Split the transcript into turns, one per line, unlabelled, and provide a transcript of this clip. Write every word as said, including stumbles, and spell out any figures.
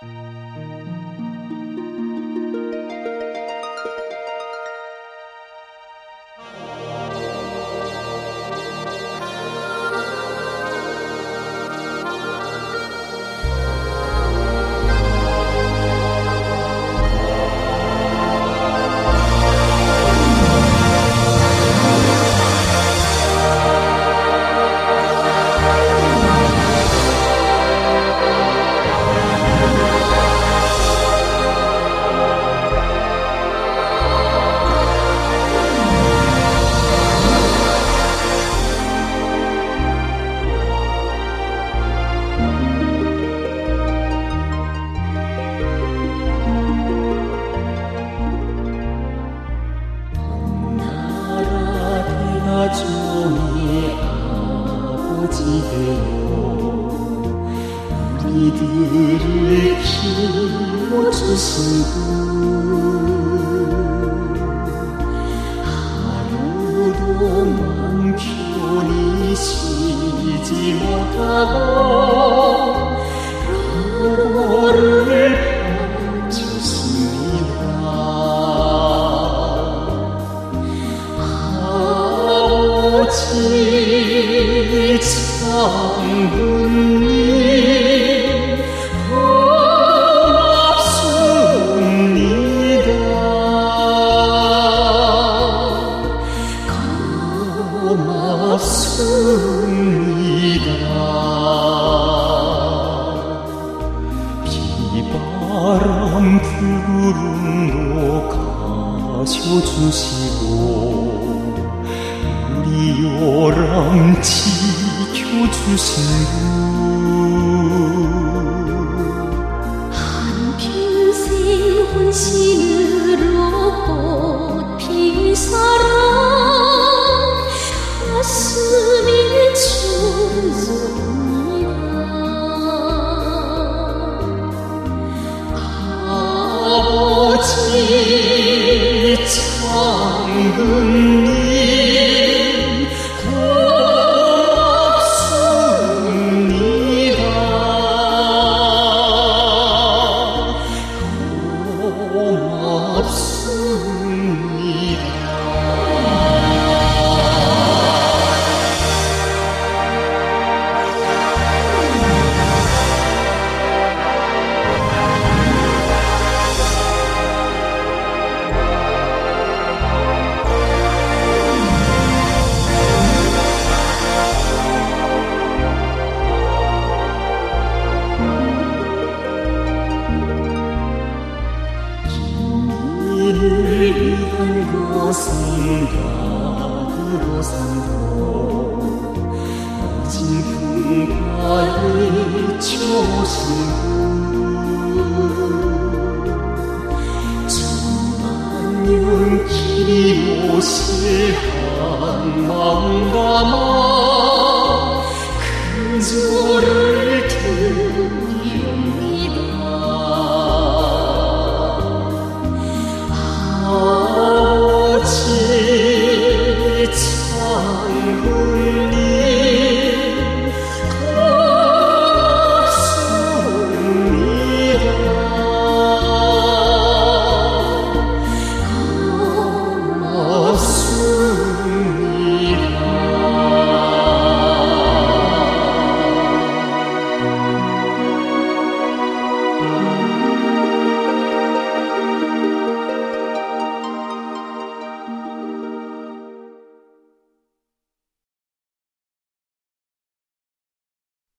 종의 아버지 되어 우리들을 키워주신 분, 하루도 맘 편히 쉬지 못하고 너를 봐주십니다. 장군님 고맙습니다. 고맙습니다. 비바람 구름도 가셔주시고 우리 요람 지켜주신 분,
한평생 혼신으로 꽃핀 사랑 가슴이 춤소리야.
아버지 장군님 위한 것은 닭으로 산도 어진 풍파에 치우신 분, 천만 길이 오실 한 마음 담아 큰 절을 드리옵니다.